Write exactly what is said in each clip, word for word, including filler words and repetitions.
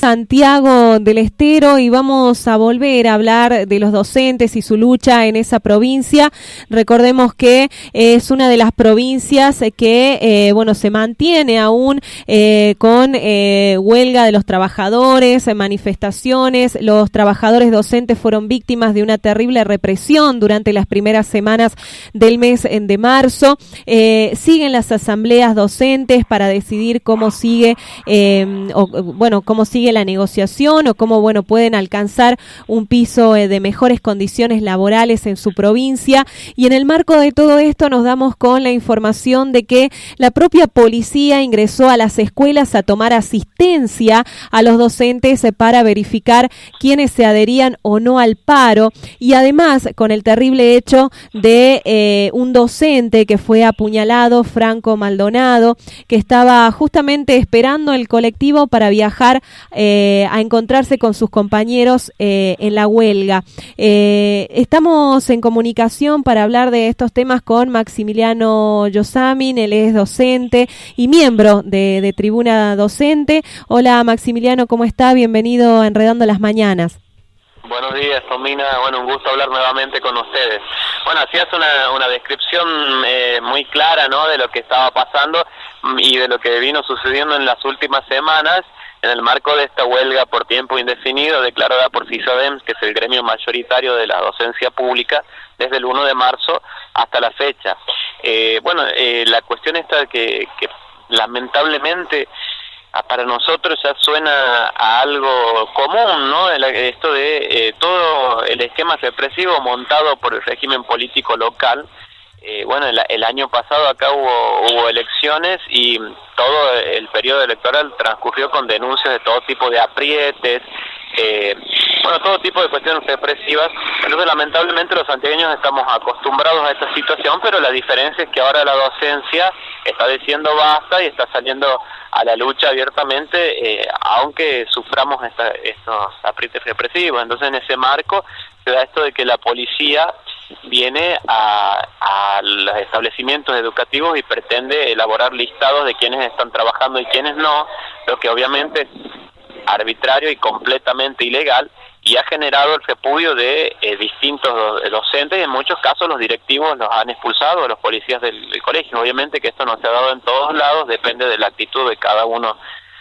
Santiago del Estero, y vamos a volver a hablar de los docentes y su lucha en esa provincia. Recordemos que es una de las provincias que eh, bueno se mantiene aún eh, con eh, huelga de los trabajadores, eh, manifestaciones. Los trabajadores docentes fueron víctimas de una terrible represión durante las primeras semanas del mes de marzo. Eh, siguen las asambleas docentes para decidir cómo sigue eh, o, bueno cómo sigue la negociación o cómo bueno pueden alcanzar un piso eh, de mejores condiciones laborales en su provincia. Y en el marco de todo esto nos damos con la información de que la propia policía ingresó a las escuelas a tomar asistencia a los docentes eh, para verificar quiénes se adherían o no al paro, y además con el terrible hecho de eh, un docente que fue apuñalado, Franco Maldonado, que estaba justamente esperando el colectivo para viajar Eh, a encontrarse con sus compañeros eh, en la huelga. Eh, estamos en comunicación para hablar de estos temas con Maximiliano Yosamin. Él es docente y miembro de, de Tribuna Docente. Hola Maximiliano, ¿cómo está? Bienvenido a Enredando las Mañanas. Buenos días, Tomina. Bueno, un gusto hablar nuevamente con ustedes. Bueno, hacías una, una descripción eh, muy clara, ¿no?, de lo que estaba pasando y de lo que vino sucediendo en las últimas semanas en el marco de esta huelga por tiempo indefinido declarada por FISADEMS, que es el gremio mayoritario de la docencia pública, desde el uno de marzo hasta la fecha. Eh, bueno, eh, la cuestión está que, que lamentablemente para nosotros ya suena a algo común, ¿no? Esto de eh, todo el esquema represivo montado por el régimen político local. Eh, bueno, el, el año pasado acá hubo, hubo elecciones y todo el periodo electoral transcurrió con denuncias de todo tipo de aprietes, eh, bueno, todo tipo de cuestiones represivas. Entonces, lamentablemente, los santiagueños estamos acostumbrados a esta situación, pero la diferencia es que ahora la docencia está diciendo basta y está saliendo a la lucha abiertamente, eh, aunque suframos esta, estos aprietes represivos. Entonces, en ese marco se da esto de que la policía viene a, a los establecimientos educativos y pretende elaborar listados de quienes están trabajando y quienes no, lo que obviamente es arbitrario y completamente ilegal, y ha generado el repudio de eh, distintos do- docentes, y en muchos casos los directivos los han expulsado, los policías del, del colegio. Obviamente que esto no se ha dado en todos lados, depende de la actitud de cada uno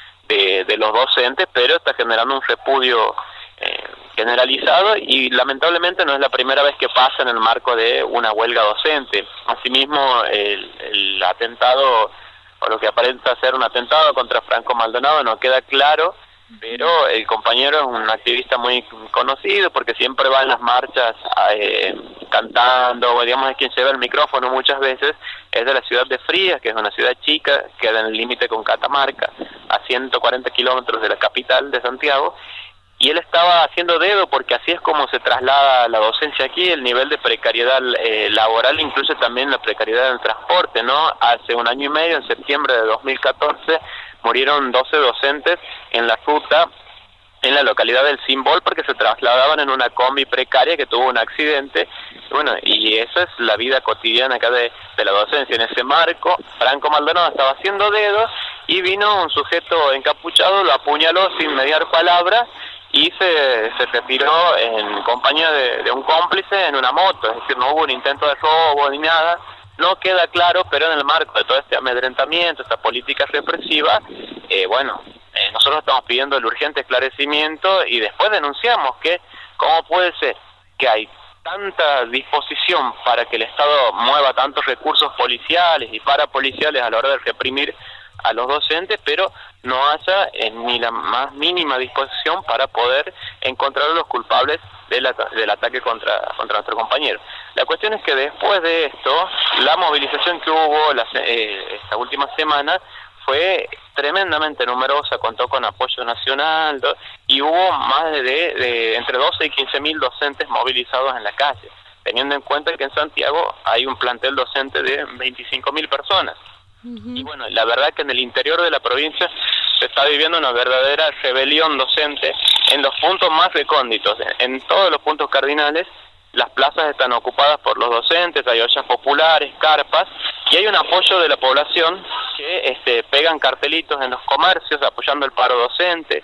de, de los docentes, pero está generando un repudio eh, generalizado, y lamentablemente no es la primera vez que pasa en el marco de una huelga docente. Asimismo, el, el atentado, o lo que aparenta ser un atentado contra Franco Maldonado, no queda claro, pero el compañero es un activista muy conocido porque siempre va en las marchas eh, cantando, digamos, es quien lleva el micrófono muchas veces. Es de la ciudad de Frías, que es una ciudad chica, queda en el límite con Catamarca, a ciento cuarenta kilómetros de la capital de Santiago, y él estaba haciendo dedo porque así es como se traslada la docencia aquí. El nivel de precariedad eh, laboral incluye también la precariedad del transporte, ¿no? Hace un año y medio, en septiembre de dos mil catorce, murieron doce docentes en la ruta en la localidad del Simbol porque se trasladaban en una combi precaria que tuvo un accidente. Bueno, y esa es la vida cotidiana acá de, de la docencia. En ese marco, Franco Maldonado estaba haciendo dedos y vino un sujeto encapuchado, lo apuñaló sin mediar palabra y se, se retiró en compañía de, de un cómplice en una moto. Es decir, no hubo un intento de robo ni nada. No queda claro, pero en el marco de todo este amedrentamiento, esta política represiva, eh, bueno, eh, nosotros estamos pidiendo el urgente esclarecimiento, y después denunciamos que cómo puede ser que hay tanta disposición para que el Estado mueva tantos recursos policiales y parapoliciales a la hora de reprimir a los docentes, pero no haya eh, ni la más mínima disposición para poder encontrar a los culpables del, at- del ataque contra, contra nuestro compañero. La cuestión es que después de esto, la movilización que hubo la, eh, esta última semana fue tremendamente numerosa, contó con apoyo nacional, do, y hubo más de, de entre doce y quince mil docentes movilizados en la calle, teniendo en cuenta que en Santiago hay un plantel docente de veinticinco mil personas. Uh-huh. Y bueno, la verdad que en el interior de la provincia se está viviendo una verdadera rebelión docente en los puntos más recónditos. En, en todos los puntos cardinales, las plazas están ocupadas por los docentes, hay ollas populares, carpas, y hay un apoyo de la población que este, pegan cartelitos en los comercios apoyando el paro docente.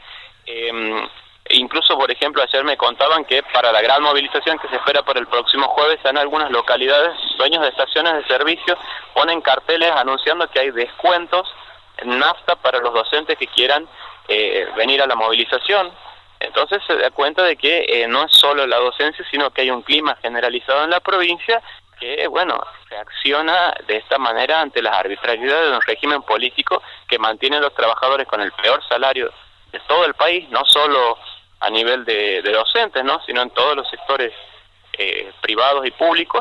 Eh, incluso, por ejemplo, ayer me contaban que para la gran movilización que se espera por el próximo jueves, en algunas localidades, dueños de estaciones de servicio ponen carteles anunciando que hay descuentos en nafta para los docentes que quieran eh, venir a la movilización. Entonces se da cuenta de que eh, no es solo la docencia, sino que hay un clima generalizado en la provincia que, bueno, reacciona de esta manera ante las arbitrariedades de un régimen político que mantiene a los trabajadores con el peor salario de todo el país, no solo a nivel de, de docentes, ¿no?, sino en todos los sectores eh, privados y públicos,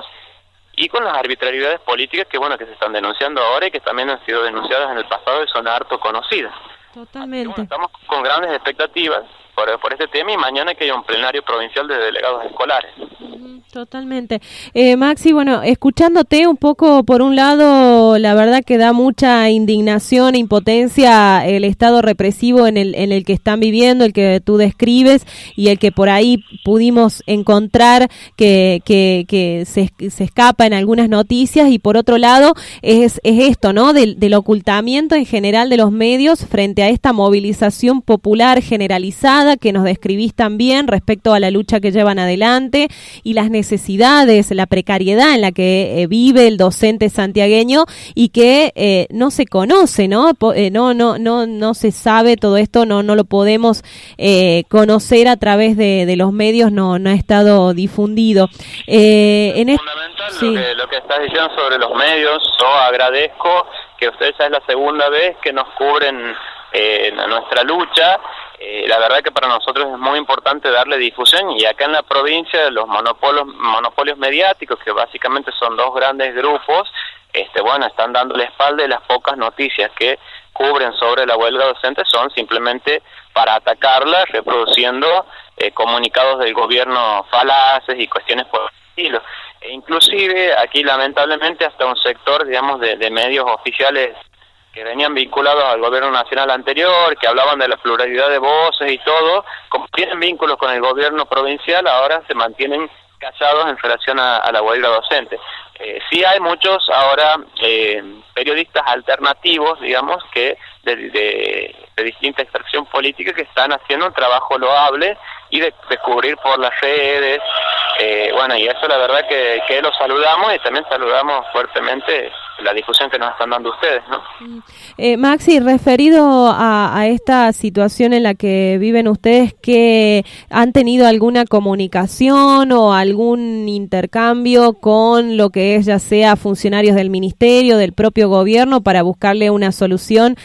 y con las arbitrariedades políticas que, bueno, que se están denunciando ahora y que también han sido denunciadas en el pasado y son harto conocidas. Totalmente. Bueno, estamos con grandes expectativas por, por este tema, y mañana que haya un plenario provincial de delegados escolares. Totalmente. Eh, Maxi, bueno, escuchándote un poco, por un lado, la verdad que da mucha indignación e impotencia el estado represivo en el, en el que están viviendo, el que tú describes, y el que por ahí pudimos encontrar que, que, que se, se escapa en algunas noticias, y por otro lado es, es esto, ¿no?, del, del ocultamiento en general de los medios frente a esta movilización popular generalizada que nos describís también respecto a la lucha que llevan adelante y las necesidades, la precariedad en la que eh, vive el docente santiagueño, y que eh, no se conoce, ¿no? Po, eh, no, no, no, no se sabe todo esto, no, no lo podemos eh, conocer a través de, de los medios, no, no ha estado difundido. Eh, en es fundamental sí. lo, que, lo que estás diciendo sobre los medios. Yo agradezco que ustedes, ya es la segunda vez que nos cubren eh, nuestra lucha. Eh, la verdad que para nosotros es muy importante darle difusión, y acá en la provincia los monopolios, monopolios mediáticos, que básicamente son dos grandes grupos, este bueno, están dando la espalda, y las pocas noticias que cubren sobre la huelga docente son simplemente para atacarla, reproduciendo eh, comunicados del gobierno falaces y cuestiones por el estilo. E inclusive aquí lamentablemente hasta un sector, digamos, de, de medios oficiales que venían vinculados al gobierno nacional anterior, que hablaban de la pluralidad de voces y todo, como tienen vínculos con el gobierno provincial, ahora se mantienen callados en relación a, a la huelga docente. Eh, sí hay muchos ahora eh, periodistas alternativos, digamos, que de, de, de distinta extracción política, que están haciendo un trabajo loable y de descubrir por las redes, eh, bueno, y eso la verdad que, que lo saludamos, y también saludamos fuertemente la difusión que nos están dando ustedes, ¿no? Eh, Maxi, referido a, a esta situación en la que viven ustedes, ¿que han tenido alguna comunicación o algún intercambio con lo que es, ya sea funcionarios del ministerio, del propio gobierno, para buscarle una solución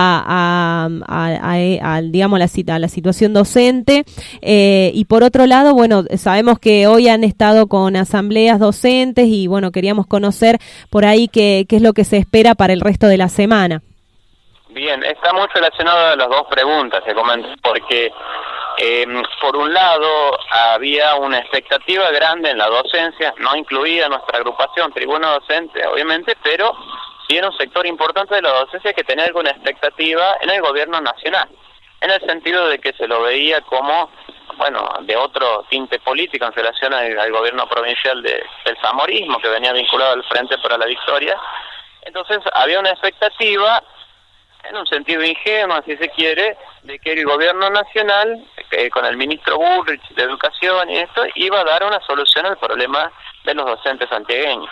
a, a, a, a, a digamos, la, a la situación docente? Eh, y por otro lado, bueno, sabemos que hoy han estado con asambleas docentes, y bueno, queríamos conocer por ahí qué, qué es lo que se espera para el resto de la semana. Bien, está muy relacionado a las dos preguntas que comenté, porque eh, por un lado había una expectativa grande en la docencia, no incluía nuestra agrupación Tribuna Docente, obviamente, pero sí era un sector importante de la docencia que tenía alguna expectativa en el gobierno nacional, en el sentido de que se lo veía como, bueno, de otro tinte político en relación al, al gobierno provincial de, del zamorismo, que venía vinculado al Frente para la Victoria. Entonces había una expectativa, en un sentido ingenuo, si se quiere, de que el gobierno nacional, eh, con el ministro Bullrich de Educación y esto, iba a dar una solución al problema de los docentes santiagueños.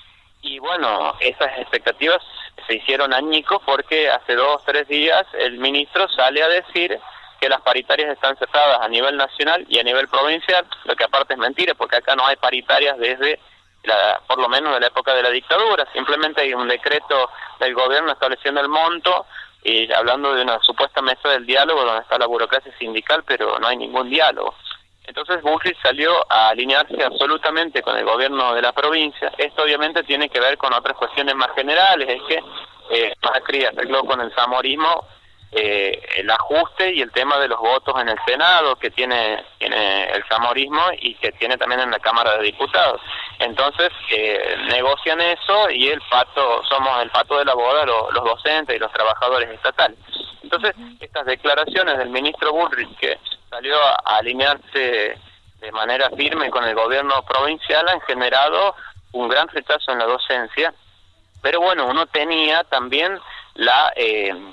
Y bueno, esas expectativas se hicieron añicos, porque hace dos, tres días el ministro sale a decir que las paritarias están cerradas a nivel nacional y a nivel provincial, lo que aparte es mentira, porque acá no hay paritarias desde, la, por lo menos de la época de la dictadura. Simplemente hay un decreto del gobierno estableciendo el monto y hablando de una supuesta mesa del diálogo donde está la burocracia sindical, pero no hay ningún diálogo. Entonces Bullrich salió a alinearse absolutamente con el gobierno de la provincia. Esto obviamente tiene que ver con otras cuestiones más generales, es que eh, Macri arregló con el zamorismo eh, el ajuste y el tema de los votos en el Senado que tiene, tiene el zamorismo y que tiene también en la Cámara de Diputados. Entonces eh, negocian eso, y el pato, somos el pato de la boda lo, los docentes y los trabajadores estatales. Entonces estas declaraciones del ministro Bullrich, que salió a alinearse de manera firme con el gobierno provincial, han generado un gran rechazo en la docencia, pero bueno, uno tenía también la eh,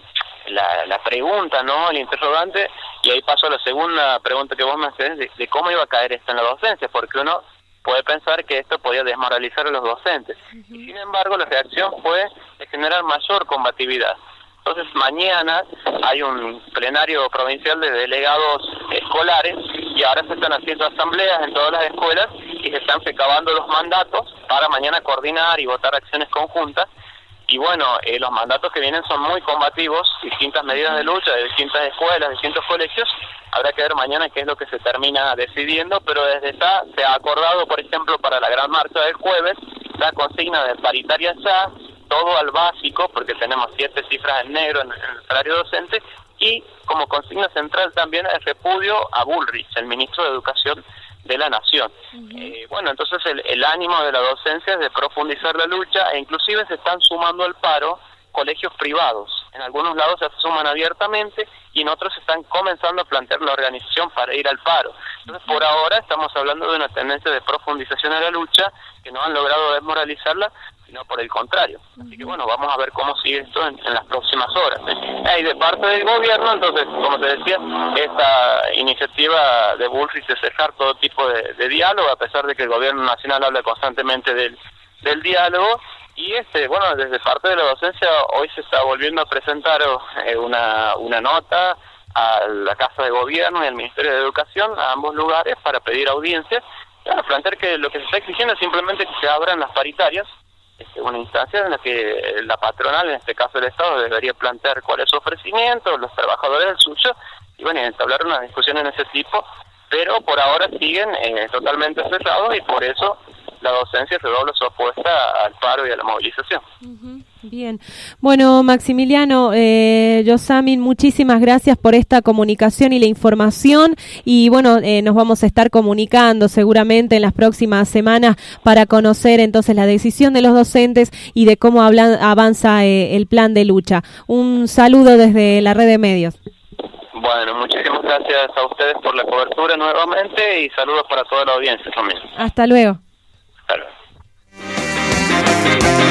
la, la pregunta, ¿no? El interrogante, y ahí paso a la segunda pregunta que vos me haces, de, de cómo iba a caer esto en la docencia, porque uno puede pensar que esto podía desmoralizar a los docentes. Uh-huh. Y sin embargo, la reacción fue de generar mayor combatividad. Entonces, mañana hay un plenario provincial de delegados escolares y ahora se están haciendo asambleas en todas las escuelas y se están recabando los mandatos para mañana coordinar y votar acciones conjuntas. Y bueno, eh, los mandatos que vienen son muy combativos, distintas medidas de lucha de distintas escuelas, distintos colegios. Habrá que ver mañana qué es lo que se termina decidiendo, pero desde ya se ha acordado, por ejemplo, para la gran marcha del jueves, la consigna de paritaria ya, todo al básico, porque tenemos siete cifras en negro en, en el salario docente, y como consigna central también el repudio a Bullrich, el ministro de Educación de la Nación. Uh-huh. Eh, bueno, entonces el, el ánimo de la docencia es de profundizar la lucha, e inclusive se están sumando al paro colegios privados. En algunos lados se suman abiertamente y en otros se están comenzando a plantear la organización para ir al paro. Entonces, por ahora estamos hablando de una tendencia de profundización a la lucha que no han logrado desmoralizarla, sino por el contrario. Así que bueno, vamos a ver cómo sigue esto en, en las próximas horas. ¿eh? Y de parte del gobierno, entonces, como te decía, esta iniciativa de Bullrich de cejar todo tipo de, de diálogo, a pesar de que el gobierno nacional habla constantemente del, del diálogo. Y este, bueno, desde parte de la docencia hoy se está volviendo a presentar eh, una, una nota a la Casa de Gobierno y al Ministerio de Educación, a ambos lugares, para pedir audiencias, para plantear que lo que se está exigiendo es simplemente que se abran las paritarias, este, una instancia en la que la patronal, en este caso el Estado, debería plantear cuál es su ofrecimiento, los trabajadores el suyo, y bueno, entablar una discusión en ese tipo, pero por ahora siguen eh, totalmente cerrados y por eso la docencia redobla su apuesta al paro y a la movilización. Uh-huh. Bien. Bueno, Maximiliano, eh, Yosamin, muchísimas gracias por esta comunicación y la información. Y bueno, eh, nos vamos a estar comunicando seguramente en las próximas semanas para conocer entonces la decisión de los docentes y de cómo hablan, avanza eh, el plan de lucha. Un saludo desde la red de medios. Bueno, muchísimas gracias a ustedes por la cobertura nuevamente y saludos para toda la audiencia también. Hasta luego. Hasta luego.